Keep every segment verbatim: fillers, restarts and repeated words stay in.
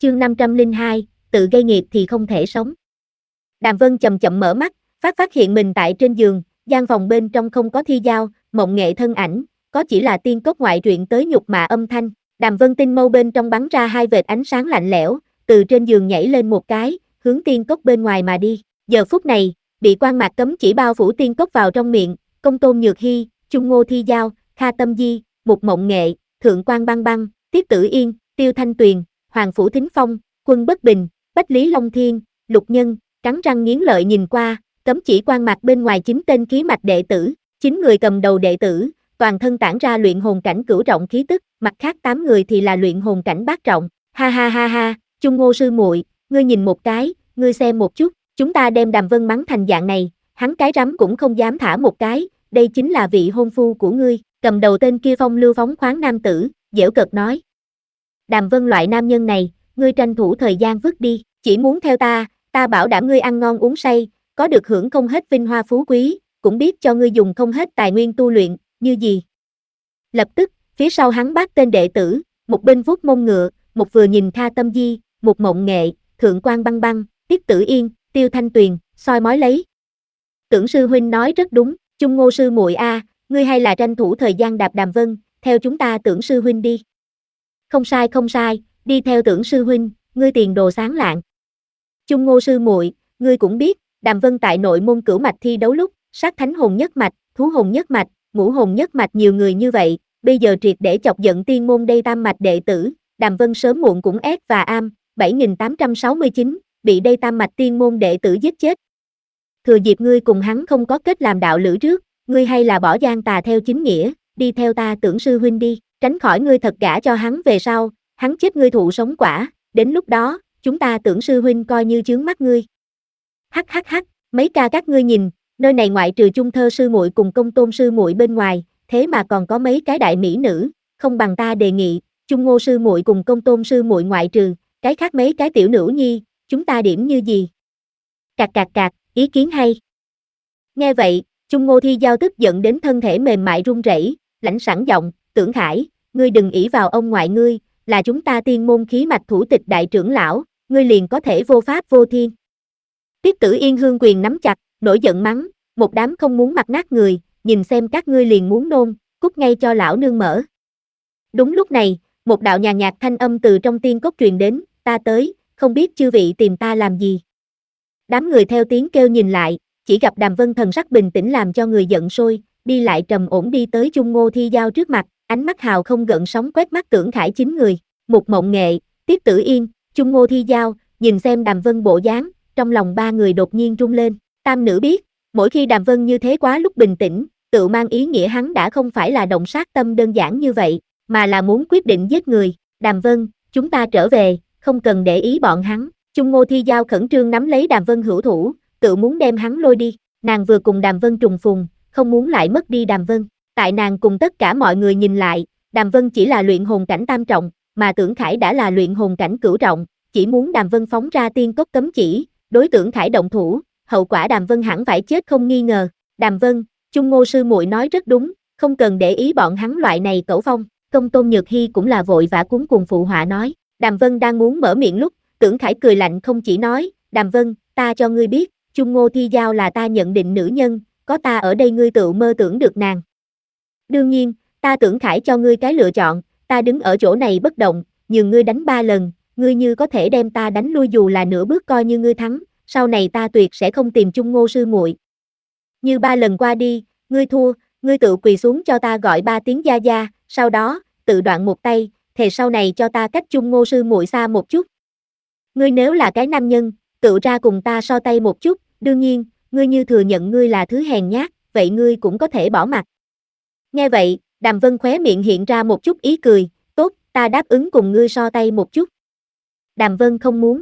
Chương năm trăm lẻ hai, tự gây nghiệp thì không thể sống. Đàm Vân chậm chậm mở mắt, phát phát hiện mình tại trên giường, gian phòng bên trong không có Thi Giao, Mộng Nghệ thân ảnh, có chỉ là tiên cốt ngoại truyện tới nhục mạ âm thanh. Đàm Vân tinh mâu bên trong bắn ra hai vệt ánh sáng lạnh lẽo, từ trên giường nhảy lên một cái, hướng tiên cốt bên ngoài mà đi. Giờ phút này, bị quan mạc cấm chỉ bao phủ tiên cốt vào trong miệng, Công Tôn Nhược Hy, Chung Ngô Thi Giao, Kha Tâm Di, Mục Mộng Nghệ, Thượng Quan Băng Băng, Tiết Tử Yên, Tiêu Thanh Tuyền, Hoàng Phủ Thính Phong, Quân Bất Bình, Bách Lý Long Thiên, Lục Nhân, cắn răng nghiến lợi nhìn qua, cấm chỉ quan mạc bên ngoài chín tên khí mạch đệ tử, chín người cầm đầu đệ tử, toàn thân tản ra luyện hồn cảnh cửu trọng khí tức, mặt khác tám người thì là luyện hồn cảnh bát trọng. Ha ha ha ha, Chung Ngô sư muội, ngươi nhìn một cái, ngươi xem một chút, chúng ta đem Đàm Vân mắng thành dạng này, hắn cái rắm cũng không dám thả một cái, đây chính là vị hôn phu của ngươi. Cầm đầu tên kia phong lưu phóng khoáng nam tử, giễu cợt nói. Đàm Vân loại nam nhân này, ngươi tranh thủ thời gian vứt đi, chỉ muốn theo ta, ta bảo đảm ngươi ăn ngon uống say, có được hưởng không hết vinh hoa phú quý, cũng biết cho ngươi dùng không hết tài nguyên tu luyện, như gì. Lập tức, phía sau hắn bắt tên đệ tử, một bên vuốt mông ngựa, một vừa nhìn Kha Tâm Di, một Mộng Nghệ, Thượng Quan Băng Băng, Tiết Tử Yên, Tiêu Thanh Tuyền, soi mói lấy. Tưởng sư huynh nói rất đúng, Chung Ngô sư muội a, ngươi hay là tranh thủ thời gian đạp Đàm Vân, theo chúng ta Tưởng sư huynh đi. Không sai không sai, đi theo Tưởng sư huynh, ngươi tiền đồ sáng lạng. Chung Ngô sư muội, ngươi cũng biết, Đàm Vân tại nội môn cửu mạch thi đấu lúc, sát thánh hồn nhất mạch, thú hồn nhất mạch, ngũ hồn nhất mạch nhiều người như vậy, bây giờ triệt để chọc giận tiên môn đây tam mạch đệ tử, Đàm Vân sớm muộn cũng ép và am, bảy nghìn tám trăm sáu mươi chín, bị đây tam mạch tiên môn đệ tử giết chết. Thừa dịp ngươi cùng hắn không có kết làm đạo lữ trước, ngươi hay là bỏ gian tà theo chính nghĩa, đi theo ta Tưởng sư huynh đi, tránh khỏi ngươi thật gả cho hắn về sau, hắn chết ngươi thụ sống quả, đến lúc đó, chúng ta Tưởng sư huynh coi như chướng mắt ngươi. Hắc hắc hắc, mấy ca các ngươi nhìn, nơi này ngoại trừ Chung Thơ sư muội cùng Công Tôn sư muội bên ngoài, thế mà còn có mấy cái đại mỹ nữ, không bằng ta đề nghị, Chung Ngô sư muội cùng Công Tôn sư muội ngoại trừ, cái khác mấy cái tiểu nữ nhi, chúng ta điểm như gì? Cạc cạc cạc, ý kiến hay. Nghe vậy, Chung Ngô Thi Giao tức giận đến thân thể mềm mại run rẩy, lãnh sẵn giọng, Tưởng Khải, ngươi đừng ỷ vào ông ngoại ngươi, là chúng ta tiên môn khí mạch thủ tịch đại trưởng lão, ngươi liền có thể vô pháp vô thiên. Tiết Tử Yên hương quyền nắm chặt, nổi giận mắng, một đám không muốn mặt nát người, nhìn xem các ngươi liền muốn nôn, cút ngay cho lão nương mở. Đúng lúc này, một đạo nhàn nhạt thanh âm từ trong tiên cốt truyền đến, ta tới, không biết chư vị tìm ta làm gì. Đám người theo tiếng kêu nhìn lại, chỉ gặp Đàm Vân thần sắc bình tĩnh làm cho người giận sôi, đi lại trầm ổn đi tới Chung Ngô Thi Giao trước mặt, ánh mắt hào không gợn sóng quét mắt Tưởng Khải chín người, Mục Mộng Nghệ, Tiết Tử Yên, Chung Ngô Thi Giao, nhìn xem Đàm Vân bộ dáng, trong lòng ba người đột nhiên rung lên, tam nữ biết, mỗi khi Đàm Vân như thế quá lúc bình tĩnh, tự mang ý nghĩa hắn đã không phải là động sát tâm đơn giản như vậy, mà là muốn quyết định giết người. Đàm Vân, chúng ta trở về, không cần để ý bọn hắn. Chung Ngô Thi Giao khẩn trương nắm lấy Đàm Vân hữu thủ, tự muốn đem hắn lôi đi, nàng vừa cùng Đàm Vân trùng phùng, không muốn lại mất đi Đàm Vân. Tại nàng cùng tất cả mọi người nhìn lại, Đàm Vân chỉ là luyện hồn cảnh tam trọng, mà Tưởng Khải đã là luyện hồn cảnh cửu trọng, chỉ muốn Đàm Vân phóng ra tiên cốt cấm chỉ, đối Tưởng Khải động thủ, hậu quả Đàm Vân hẳn phải chết không nghi ngờ. Đàm Vân, Chung Ngô sư muội nói rất đúng, không cần để ý bọn hắn loại này cẩu phong. Công Tôn Nhược Hy cũng là vội vã cuống cuồng phụ họa nói. Đàm Vân đang muốn mở miệng lúc, Tưởng Khải cười lạnh không chỉ nói, Đàm Vân, ta cho ngươi biết, Chung Ngô Thi Giao là ta nhận định nữ nhân, có ta ở đây ngươi tự mơ tưởng được nàng. Đương nhiên, ta Tưởng Khải cho ngươi cái lựa chọn, ta đứng ở chỗ này bất động, nhường ngươi đánh ba lần, ngươi như có thể đem ta đánh lui dù là nửa bước coi như ngươi thắng, sau này ta tuyệt sẽ không tìm Chung Ngô sư muội. Như ba lần qua đi, ngươi thua, ngươi tự quỳ xuống cho ta gọi ba tiếng gia gia, sau đó, tự đoạn một tay, thề sau này cho ta cách Chung Ngô sư muội xa một chút. Ngươi nếu là cái nam nhân, tự ra cùng ta so tay một chút, đương nhiên, ngươi như thừa nhận ngươi là thứ hèn nhát, vậy ngươi cũng có thể bỏ mặt. Nghe vậy, Đàm Vân khóe miệng hiện ra một chút ý cười, tốt, ta đáp ứng cùng ngươi so tay một chút. Đàm Vân không muốn.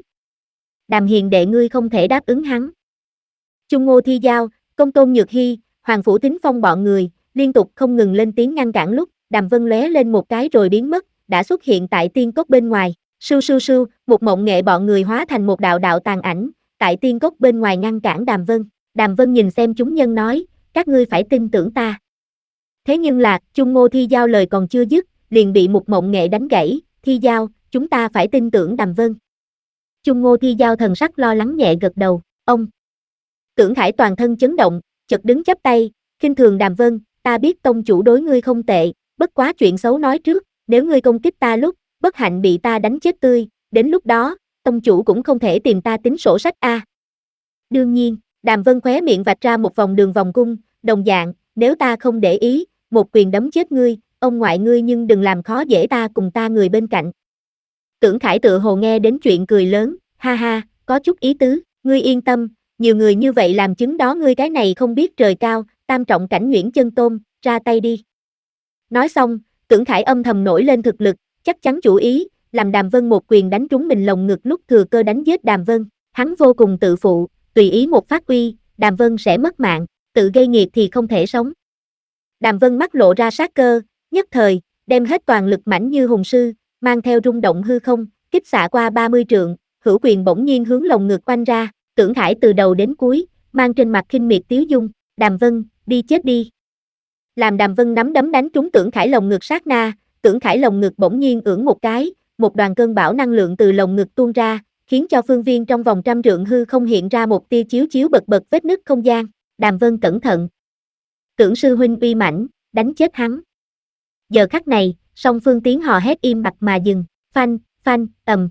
Đàm hiền đệ ngươi không thể đáp ứng hắn. Chung Ngô Thi Giao, Công Tôn Nhược Hy, Hoàng Phủ Thính Phong bọn người, liên tục không ngừng lên tiếng ngăn cản lúc, Đàm Vân lóe lên một cái rồi biến mất, đã xuất hiện tại tiên cốt bên ngoài. Sưu sưu sưu, một Mộng Nghệ bọn người hóa thành một đạo đạo tàn ảnh, tại tiên cốt bên ngoài ngăn cản Đàm Vân. Đàm Vân nhìn xem chúng nhân nói, các ngươi phải tin tưởng ta. Thế nhưng là, Chung Ngô Thi Giao lời còn chưa dứt, liền bị một Mộng Nghệ đánh gãy, Thi Giao, chúng ta phải tin tưởng Đàm Vân. Chung Ngô Thi Giao thần sắc lo lắng nhẹ gật đầu, ông. Tưởng Khải toàn thân chấn động, chợt đứng chắp tay, khinh thường Đàm Vân, ta biết tông chủ đối ngươi không tệ, bất quá chuyện xấu nói trước, nếu ngươi công kích ta lúc, bất hạnh bị ta đánh chết tươi, đến lúc đó, tông chủ cũng không thể tìm ta tính sổ sách a. À. Đương nhiên, Đàm Vân khóe miệng vạch ra một vòng đường vòng cung, đồng dạng, nếu ta không để ý, một quyền đấm chết ngươi, ông ngoại ngươi nhưng đừng làm khó dễ ta cùng ta người bên cạnh. Tưởng Khải tựa hồ nghe đến chuyện cười lớn, ha ha, có chút ý tứ, ngươi yên tâm, nhiều người như vậy làm chứng đó ngươi cái này không biết trời cao, tam trọng cảnh Nguyễn Chân Tôn, ra tay đi. Nói xong, Tưởng Khải âm thầm nổi lên thực lực, chắc chắn chủ ý, làm Đàm Vân một quyền đánh trúng mình lồng ngực lúc thừa cơ đánh giết Đàm Vân, hắn vô cùng tự phụ, tùy ý một phát uy, Đàm Vân sẽ mất mạng, tự gây nghiệt thì không thể sống. Đàm Vân mắt lộ ra sát cơ, nhất thời, đem hết toàn lực mãnh như hùng sư, mang theo rung động hư không, kích xạ qua ba mươi trượng, hữu quyền bỗng nhiên hướng lồng ngực quanh ra, Tưởng Khải từ đầu đến cuối, mang trên mặt khinh miệt tiếu dung, Đàm Vân, đi chết đi. Làm Đàm Vân nắm đấm đánh trúng Tưởng Khải lồng ngực sát na, Tưởng Khải lồng ngực bỗng nhiên ưỡn một cái, một đoàn cơn bão năng lượng từ lồng ngực tuôn ra, khiến cho phương viên trong vòng trăm trượng hư không hiện ra một tia chiếu chiếu bật bật vết nứt không gian, Đàm Vân cẩn thận. Tưởng sư huynh uy mãnh, đánh chết hắn. Giờ khắc này, song phương tiếng hò hét im bặt mà dừng, phanh, phanh, ầm.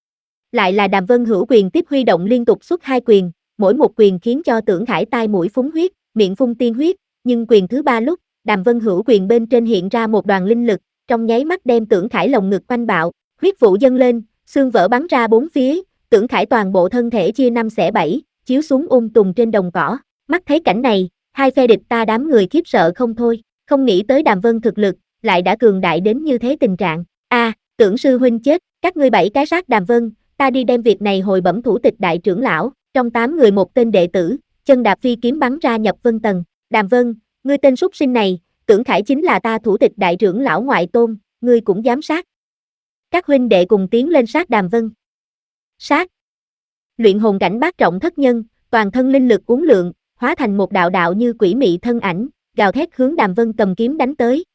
Lại là Đàm Vân hữu quyền tiếp huy động liên tục xuất hai quyền, mỗi một quyền khiến cho Tưởng Khải tai mũi phúng huyết, miệng phun tiên huyết, nhưng quyền thứ ba lúc, Đàm Vân hữu quyền bên trên hiện ra một đoàn linh lực, trong nháy mắt đem Tưởng Khải lồng ngực quanh bạo, huyết vụ dâng lên, xương vỡ bắn ra bốn phía, Tưởng Khải toàn bộ thân thể chia năm xẻ bảy, chiếu xuống um tùm trên đồng cỏ. Mắt thấy cảnh này, hai phe địch ta đám người khiếp sợ không thôi, không nghĩ tới Đàm Vân thực lực lại đã cường đại đến như thế tình trạng. A, à, Tưởng sư huynh chết, các ngươi bảy cái sát Đàm Vân, ta đi đem việc này hồi bẩm thủ tịch đại trưởng lão. Trong tám người một tên đệ tử, chân đạp phi kiếm bắn ra nhập Vân Tần. Đàm Vân, ngươi tên súc sinh này, Tưởng Khải chính là ta thủ tịch đại trưởng lão ngoại tôn, ngươi cũng dám sát. Các huynh đệ cùng tiến lên sát Đàm Vân. Sát. Luyện hồn cảnh bát trọng thất nhân, toàn thân linh lực uốn lượn, hóa thành một đạo đạo như quỷ mị thân ảnh, gào thét hướng Đàm Vân cầm kiếm đánh tới.